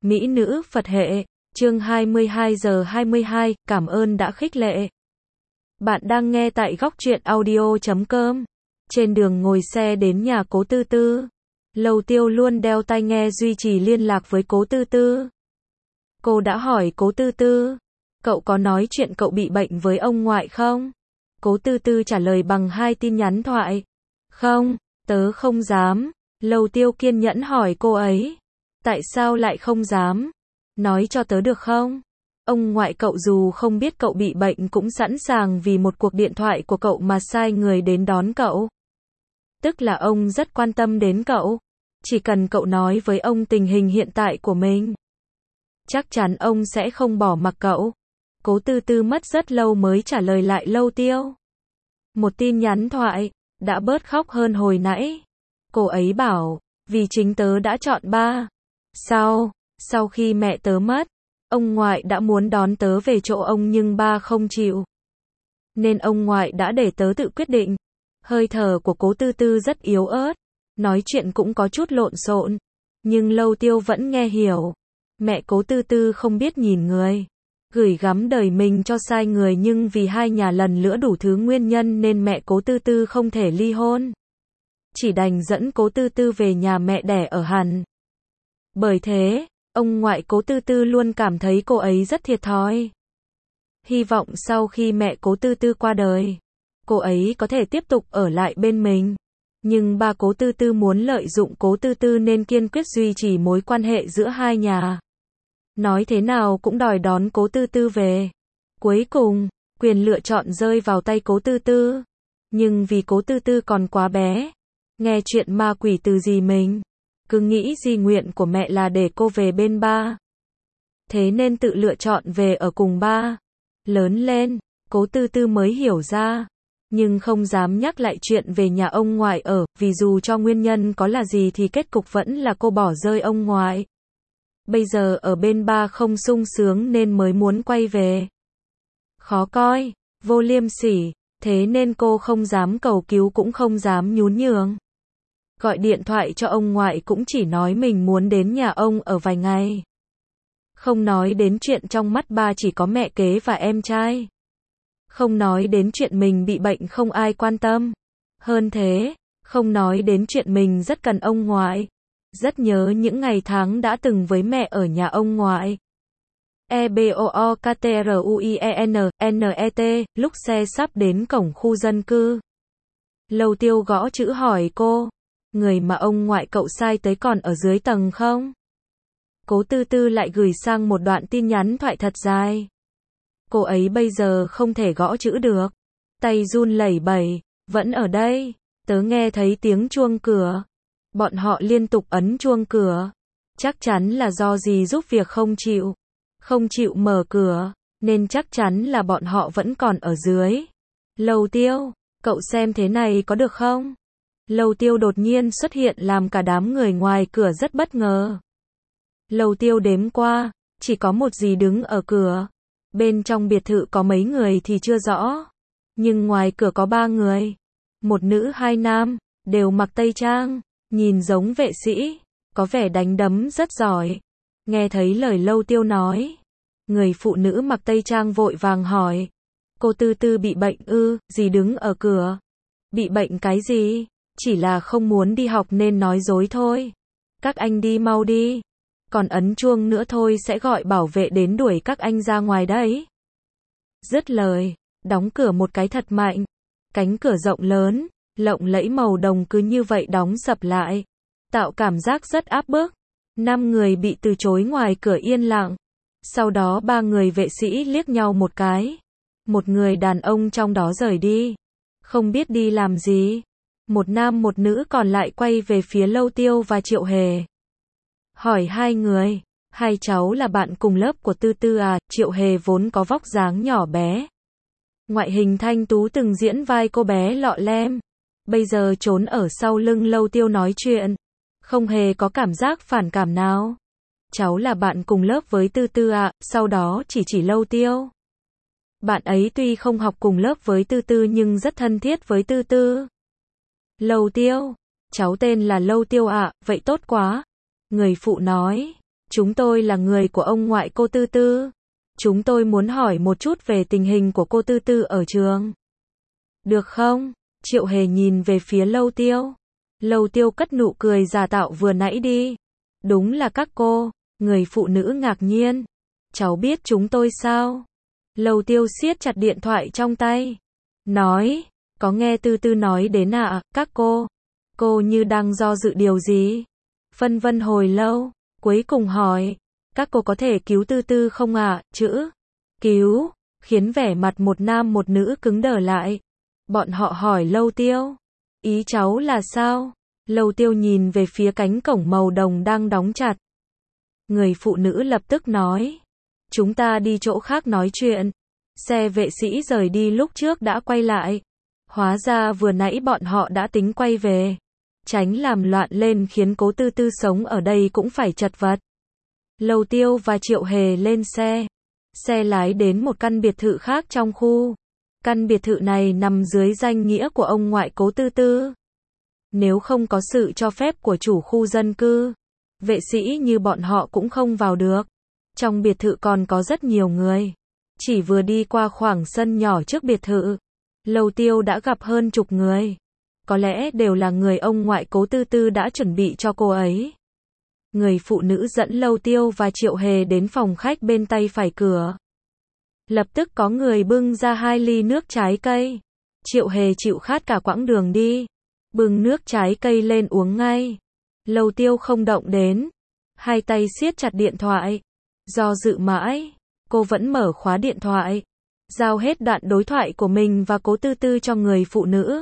Mỹ nữ Phật hệ, chương 22 giờ 22, cảm ơn đã khích lệ. Bạn đang nghe tại góc truyện audio.com. Trên đường ngồi xe đến nhà Cố Tư Tư, Lầu Tiêu luôn đeo tai nghe duy trì liên lạc với Cố Tư Tư. Cô đã hỏi Cố Tư Tư, cậu có nói chuyện cậu bị bệnh với ông ngoại không? Cố Tư Tư trả lời bằng 2 tin nhắn thoại. Không, tớ không dám. Lầu Tiêu kiên nhẫn hỏi cô ấy. Tại sao lại không dám? Nói cho tớ được không? Ông ngoại cậu dù không biết cậu bị bệnh cũng sẵn sàng vì một cuộc điện thoại của cậu mà sai người đến đón cậu. Tức là ông rất quan tâm đến cậu. Chỉ cần cậu nói với ông tình hình hiện tại của mình, chắc chắn ông sẽ không bỏ mặc cậu. Cố Tư Tư mất rất lâu mới trả lời lại Lầu Tiêu. Một tin nhắn thoại, đã bớt khóc hơn hồi nãy. Cô ấy bảo, vì chính tớ đã chọn ba. Sau khi mẹ tớ mất, ông ngoại đã muốn đón tớ về chỗ ông nhưng ba không chịu. Nên ông ngoại đã để tớ tự quyết định. Hơi thở của Cố Tư Tư rất yếu ớt, nói chuyện cũng có chút lộn xộn, nhưng Lầu Tiêu vẫn nghe hiểu. Mẹ Cố Tư Tư không biết nhìn người, gửi gắm đời mình cho sai người, nhưng vì hai nhà lần lữa đủ thứ nguyên nhân nên mẹ Cố Tư Tư không thể ly hôn. Chỉ đành dẫn Cố Tư Tư về nhà mẹ đẻ ở hẳn. Bởi thế, ông ngoại Cố Tư Tư luôn cảm thấy cô ấy rất thiệt thòi. Hy vọng sau khi mẹ Cố Tư Tư qua đời, cô ấy có thể tiếp tục ở lại bên mình. Nhưng ba Cố Tư Tư muốn lợi dụng Cố Tư Tư nên kiên quyết duy trì mối quan hệ giữa hai nhà. Nói thế nào cũng đòi đón Cố Tư Tư về. Cuối cùng, quyền lựa chọn rơi vào tay Cố Tư Tư. Nhưng vì Cố Tư Tư còn quá bé, nghe chuyện ma quỷ từ dì mình, cứ nghĩ di nguyện của mẹ là để cô về bên ba. Thế nên tự lựa chọn về ở cùng ba. Lớn lên, Cố Tư Tư mới hiểu ra. Nhưng không dám nhắc lại chuyện về nhà ông ngoại ở, vì dù cho nguyên nhân có là gì thì kết cục vẫn là cô bỏ rơi ông ngoại. Bây giờ ở bên ba không sung sướng nên mới muốn quay về. Khó coi, vô liêm sỉ, thế nên cô không dám cầu cứu cũng không dám nhún nhường. Gọi điện thoại cho ông ngoại cũng chỉ nói mình muốn đến nhà ông ở vài ngày. Không nói đến chuyện trong mắt ba chỉ có mẹ kế và em trai. Không nói đến chuyện mình bị bệnh không ai quan tâm. Hơn thế, không nói đến chuyện mình rất cần ông ngoại. Rất nhớ những ngày tháng đã từng với mẹ ở nhà ông ngoại. EBOOKTRUIENNET, lúc xe sắp đến cổng khu dân cư. Lầu Tiêu gõ chữ hỏi cô, người mà ông ngoại cậu sai tới còn ở dưới tầng không? Cố Tư Tư lại gửi sang một đoạn tin nhắn thoại thật dài. Cô ấy bây giờ không thể gõ chữ được. Tay run lẩy bẩy, vẫn ở đây, tớ nghe thấy tiếng chuông cửa. Bọn họ liên tục ấn chuông cửa. Chắc chắn là do gì giúp việc không chịu mở cửa, nên chắc chắn là bọn họ vẫn còn ở dưới. Lầu Tiêu, cậu xem thế này có được không? Lầu Tiêu đột nhiên xuất hiện làm cả đám người ngoài cửa rất bất ngờ. Lầu Tiêu đếm qua, chỉ có một dì đứng ở cửa. Bên trong biệt thự có mấy người thì chưa rõ. Nhưng ngoài cửa có 3 người. Một nữ 2 nam, đều mặc tây trang, nhìn giống vệ sĩ, có vẻ đánh đấm rất giỏi. Nghe thấy lời Lầu Tiêu nói, người phụ nữ mặc tây trang vội vàng hỏi. Cô Tư Tư bị bệnh ư? Dì đứng ở cửa. Bị bệnh cái gì? Chỉ là không muốn đi học nên nói dối thôi. Các anh đi mau đi. Còn ấn chuông nữa thôi sẽ gọi bảo vệ đến đuổi các anh ra ngoài đấy. Dứt lời, đóng cửa một cái thật mạnh. Cánh cửa rộng lớn, lộng lẫy màu đồng cứ như vậy đóng sập lại, tạo cảm giác rất áp bức. 5 người bị từ chối ngoài cửa yên lặng. Sau đó 3 người vệ sĩ liếc nhau một cái. Một người đàn ông trong đó rời đi, không biết đi làm gì. Một nam một nữ còn lại quay về phía Lầu Tiêu và Triệu Hề. Hỏi 2 người, hai cháu là bạn cùng lớp của Tư Tư à? Triệu Hề vốn có vóc dáng nhỏ bé, ngoại hình thanh tú, từng diễn vai cô bé lọ lem. Bây giờ trốn ở sau lưng Lầu Tiêu nói chuyện, không hề có cảm giác phản cảm nào. Cháu là bạn cùng lớp với Tư Tư ạ. Sau đó chỉ Lầu Tiêu. Bạn ấy tuy không học cùng lớp với Tư Tư nhưng rất thân thiết với Tư Tư. Lầu Tiêu, cháu tên là Lầu Tiêu ạ. Vậy tốt quá. Người phụ nói, Chúng tôi là người của ông ngoại cô Tư Tư. Chúng tôi muốn hỏi một chút về tình hình của cô Tư Tư ở trường. Được không? Triệu Hề nhìn về phía Lâu Tiêu. Lâu Tiêu cất nụ cười giả tạo vừa nãy đi. Đúng là các cô. Người phụ nữ ngạc nhiên. Cháu biết chúng tôi sao? Lâu Tiêu siết chặt điện thoại trong tay. Nói, có nghe Tư Tư nói đến ạ, các cô. Cô như đang do dự điều gì? Phân vân hồi lâu, cuối cùng hỏi, các cô có thể cứu Tư Tư không ạ? Chữ cứu khiến vẻ mặt một nam một nữ cứng đờ lại. Bọn họ hỏi Lâu Tiêu, ý cháu là sao? Lâu Tiêu nhìn về phía cánh cổng màu đồng đang đóng chặt. Người phụ nữ lập tức nói, chúng ta đi chỗ khác nói chuyện. Xe vệ sĩ rời đi lúc trước đã quay lại. Hóa ra vừa nãy bọn họ đã tính quay về. Tránh làm loạn lên khiến cố Tư Tư sống ở đây cũng phải chật vật. Lâu Tiêu và Triệu Hề lên xe. Xe lái đến một căn biệt thự khác trong khu. Căn biệt thự này nằm dưới danh nghĩa của ông ngoại cố Tư Tư. Nếu không có sự cho phép của chủ khu dân cư, vệ sĩ như bọn họ cũng không vào được. Trong biệt thự còn có rất nhiều người. Chỉ vừa đi qua khoảng sân nhỏ trước biệt thự, Lâu Tiêu đã gặp hơn chục người. Có lẽ đều là người ông ngoại cố Tư Tư đã chuẩn bị cho cô ấy. Người phụ nữ dẫn Lâu Tiêu và Triệu Hề đến phòng khách bên tay phải cửa. Lập tức có người bưng ra 2 ly nước trái cây. Triệu Hề chịu khát cả quãng đường đi. Bưng nước trái cây lên uống ngay. Lâu Tiêu không động đến. Hai tay siết chặt điện thoại. Do dự mãi, cô vẫn mở khóa điện thoại. Giao hết đoạn đối thoại của mình và cố Tư Tư cho người phụ nữ.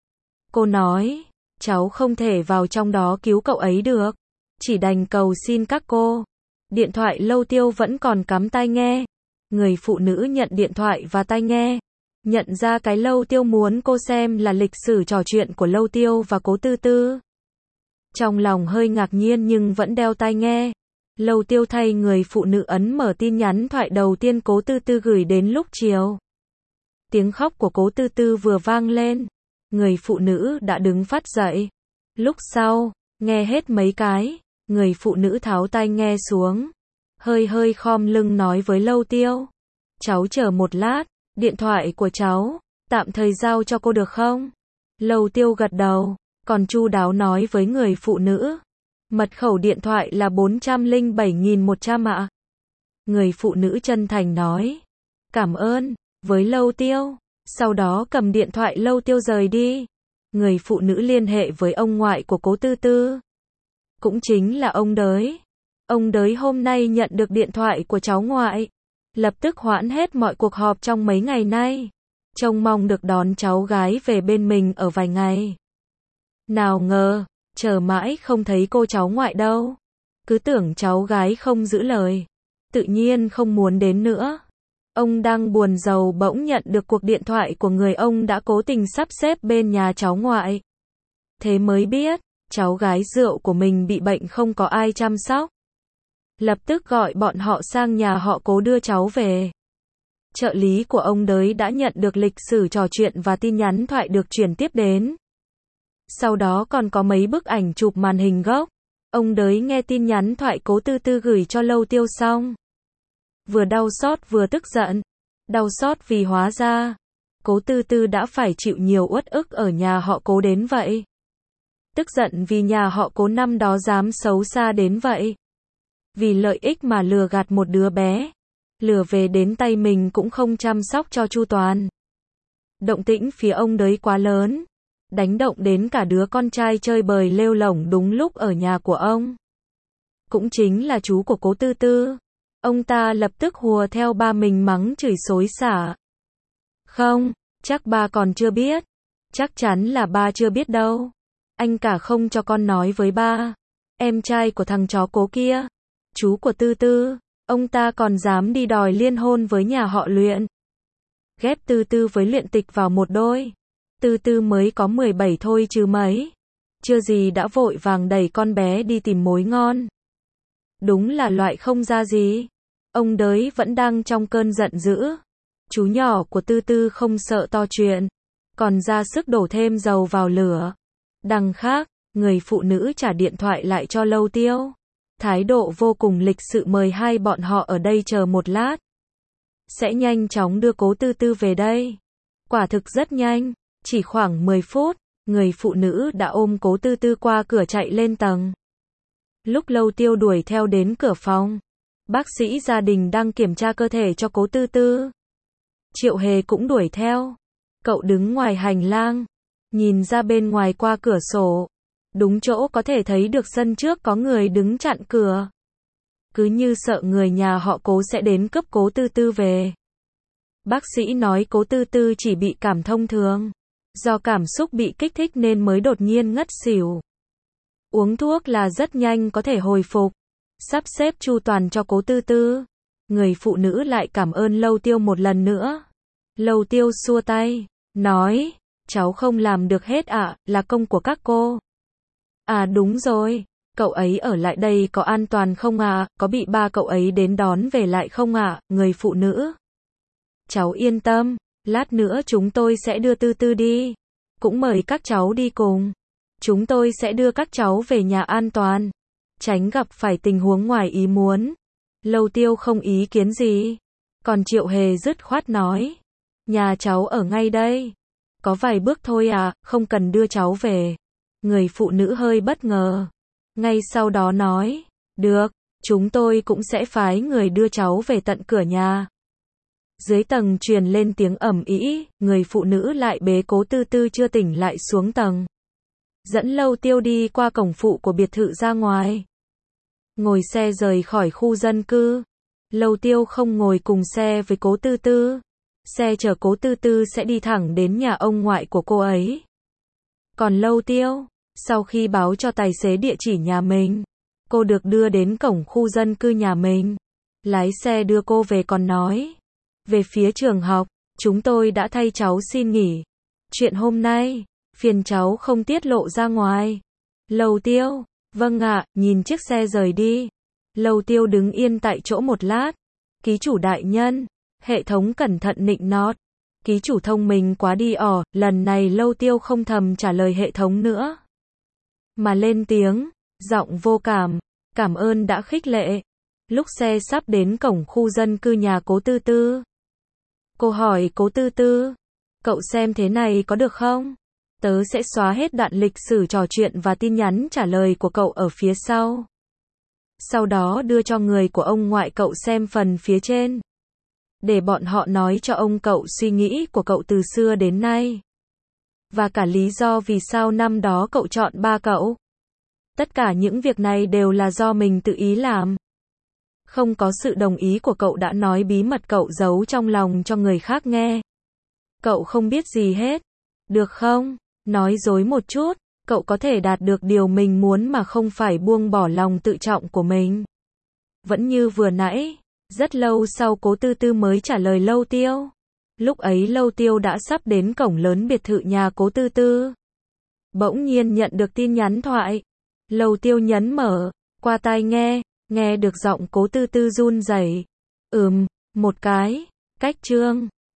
Cô nói, cháu không thể vào trong đó cứu cậu ấy được. Chỉ đành cầu xin các cô. Điện thoại Lâu Tiêu vẫn còn cắm tai nghe. Người phụ nữ nhận điện thoại và tai nghe. Nhận ra cái Lâu Tiêu muốn cô xem là lịch sử trò chuyện của Lâu Tiêu và cố Tư Tư. Trong lòng hơi ngạc nhiên nhưng vẫn đeo tai nghe. Lâu Tiêu thay người phụ nữ ấn mở tin nhắn thoại đầu tiên cố Tư Tư gửi đến lúc chiều. Tiếng khóc của cố Tư Tư vừa vang lên. Người phụ nữ đã đứng phát dậy. Lúc sau, nghe hết mấy cái, người phụ nữ tháo tai nghe xuống. Hơi khom lưng nói với Lâu Tiêu. Cháu chờ một lát, điện thoại của cháu, tạm thời giao cho cô được không? Lâu Tiêu gật đầu, còn chu đáo nói với người phụ nữ. Mật khẩu điện thoại là 407.100 ạ. Người phụ nữ chân thành nói. Cảm ơn, với Lâu Tiêu. Sau đó cầm điện thoại Lâu Tiêu rời đi. Người phụ nữ liên hệ với ông ngoại của cố Tư Tư. Cũng chính là ông Đới. Ông Đới hôm nay nhận được điện thoại của cháu ngoại. Lập tức hoãn hết mọi cuộc họp trong mấy ngày nay. Trông mong được đón cháu gái về bên mình ở vài ngày. Nào ngờ, chờ mãi không thấy cô cháu ngoại đâu. Cứ tưởng cháu gái không giữ lời. Tự nhiên không muốn đến nữa. Ông đang buồn rầu bỗng nhận được cuộc điện thoại của người ông đã cố tình sắp xếp bên nhà cháu ngoại. Thế mới biết, cháu gái rượu của mình bị bệnh không có ai chăm sóc. Lập tức gọi bọn họ sang nhà họ cố đưa cháu về. Trợ lý của ông Đới đã nhận được lịch sử trò chuyện và tin nhắn thoại được chuyển tiếp đến. Sau đó còn có mấy bức ảnh chụp màn hình gốc. Ông Đới nghe tin nhắn thoại cố Tư Tư gửi cho Lâu Tiêu xong. Vừa đau xót vừa tức giận. Đau xót vì hóa ra, cố Tư Tư đã phải chịu nhiều uất ức ở nhà họ cố đến vậy. Tức giận vì nhà họ cố năm đó dám xấu xa đến vậy. Vì lợi ích mà lừa gạt một đứa bé. Lừa về đến tay mình cũng không chăm sóc cho chu toàn. Động tĩnh phía ông Đới quá lớn. Đánh động đến cả đứa con trai chơi bời lêu lổng đúng lúc ở nhà của ông. Cũng chính là chú của cố Tư Tư. Ông ta lập tức hùa theo ba mình mắng chửi xối xả. Không, chắc ba còn chưa biết. Chắc chắn là ba chưa biết đâu. Anh cả không cho con nói với ba. Em trai của thằng chó cố kia. Chú của Tư Tư. Ông ta còn dám đi đòi liên hôn với nhà họ Luyện. Ghép Tư Tư với Luyện Tịch vào một đôi. Tư Tư mới có 17 thôi chứ mấy. Chưa gì đã vội vàng đẩy con bé đi tìm mối ngon. Đúng là loại không ra gì. Ông Đới vẫn đang trong cơn giận dữ. Chú nhỏ của Tư Tư không sợ to chuyện. Còn ra sức đổ thêm dầu vào lửa. Đằng khác, người phụ nữ trả điện thoại lại cho Lâu Tiêu. thái độ vô cùng lịch sự mời hai bọn họ ở đây chờ một lát. Sẽ nhanh chóng đưa Cố Tư Tư về đây. Quả thực rất nhanh, chỉ khoảng 10 phút, người phụ nữ đã ôm Cố Tư Tư qua cửa chạy lên tầng. Lúc Lâu Tiêu đuổi theo đến cửa phòng, bác sĩ gia đình đang kiểm tra cơ thể cho Cố Tư Tư. Triệu Hề cũng đuổi theo. Cậu đứng ngoài hành lang, nhìn ra bên ngoài qua cửa sổ. Đúng chỗ có thể thấy được sân trước có người đứng chặn cửa. Cứ như sợ người nhà họ Cố sẽ đến cướp Cố Tư Tư về. Bác sĩ nói Cố Tư Tư chỉ bị cảm thông thường. Do cảm xúc bị kích thích nên mới đột nhiên ngất xỉu. Uống thuốc là rất nhanh có thể hồi phục. Sắp xếp chu toàn cho Cố Tư Tư. Người phụ nữ lại cảm ơn Lâu Tiêu một lần nữa. Lâu Tiêu xua tay, nói, cháu không làm được hết ạ, là công của các cô. À đúng rồi, cậu ấy ở lại đây có an toàn không ạ, có bị ba cậu ấy đến đón về lại không ạ, người phụ nữ. Cháu yên tâm, lát nữa chúng tôi sẽ đưa Tư Tư đi. Cũng mời các cháu đi cùng. Chúng tôi sẽ đưa các cháu về nhà an toàn. Tránh gặp phải tình huống ngoài ý muốn. Lâu Tiêu không ý kiến gì. Còn Triệu Hề dứt khoát nói. Nhà cháu ở ngay đây. Có vài bước thôi à, không cần đưa cháu về. Người phụ nữ hơi bất ngờ. Ngay sau đó nói. Được, chúng tôi cũng sẽ phái người đưa cháu về tận cửa nhà. Dưới tầng truyền lên tiếng ầm ĩ, người phụ nữ lại bế Cố Tư Tư chưa tỉnh lại xuống tầng. Dẫn Lâu Tiêu đi qua cổng phụ của biệt thự ra ngoài. Ngồi xe rời khỏi khu dân cư. Lâu Tiêu không ngồi cùng xe với Cố Tư Tư. Xe chở Cố Tư Tư sẽ đi thẳng đến nhà ông ngoại của cô ấy. Còn Lâu Tiêu, sau khi báo cho tài xế địa chỉ nhà mình, cô được đưa đến cổng khu dân cư nhà mình. Lái xe đưa cô về còn nói. Về phía trường học, chúng tôi đã thay cháu xin nghỉ. Chuyện hôm nay, phiền cháu không tiết lộ ra ngoài. Lâu Tiêu, vâng ạ, nhìn chiếc xe rời đi. Lâu Tiêu đứng yên tại chỗ một lát. Ký chủ đại nhân, hệ thống cẩn thận nịnh nót. Ký chủ thông minh quá đi lần này Lâu Tiêu không thầm trả lời hệ thống nữa. Mà lên tiếng, giọng vô cảm, cảm ơn đã khích lệ. Lúc xe sắp đến cổng khu dân cư nhà Cố Tư Tư. Cô hỏi Cố Tư Tư, cậu xem thế này có được không? Tớ sẽ xóa hết đoạn lịch sử trò chuyện và tin nhắn trả lời của cậu ở phía sau. Sau đó đưa cho người của ông ngoại cậu xem phần phía trên. Để bọn họ nói cho ông cậu suy nghĩ của cậu từ xưa đến nay. Và cả lý do vì sao năm đó cậu chọn ba cậu. Tất cả những việc này đều là do mình tự ý làm. Không có sự đồng ý của cậu đã nói bí mật cậu giấu trong lòng cho người khác nghe. Cậu không biết gì hết. Được không? Nói dối một chút, cậu có thể đạt được điều mình muốn mà không phải buông bỏ lòng tự trọng của mình. Vẫn như vừa nãy, rất lâu sau Cố Tư Tư mới trả lời Lâu Tiêu. Lúc ấy Lâu Tiêu đã sắp đến cổng lớn biệt thự nhà Cố Tư Tư. Bỗng nhiên nhận được tin nhắn thoại. Lâu Tiêu nhấn mở, qua tai nghe được giọng Cố Tư Tư run rẩy. Một cái, cách chương.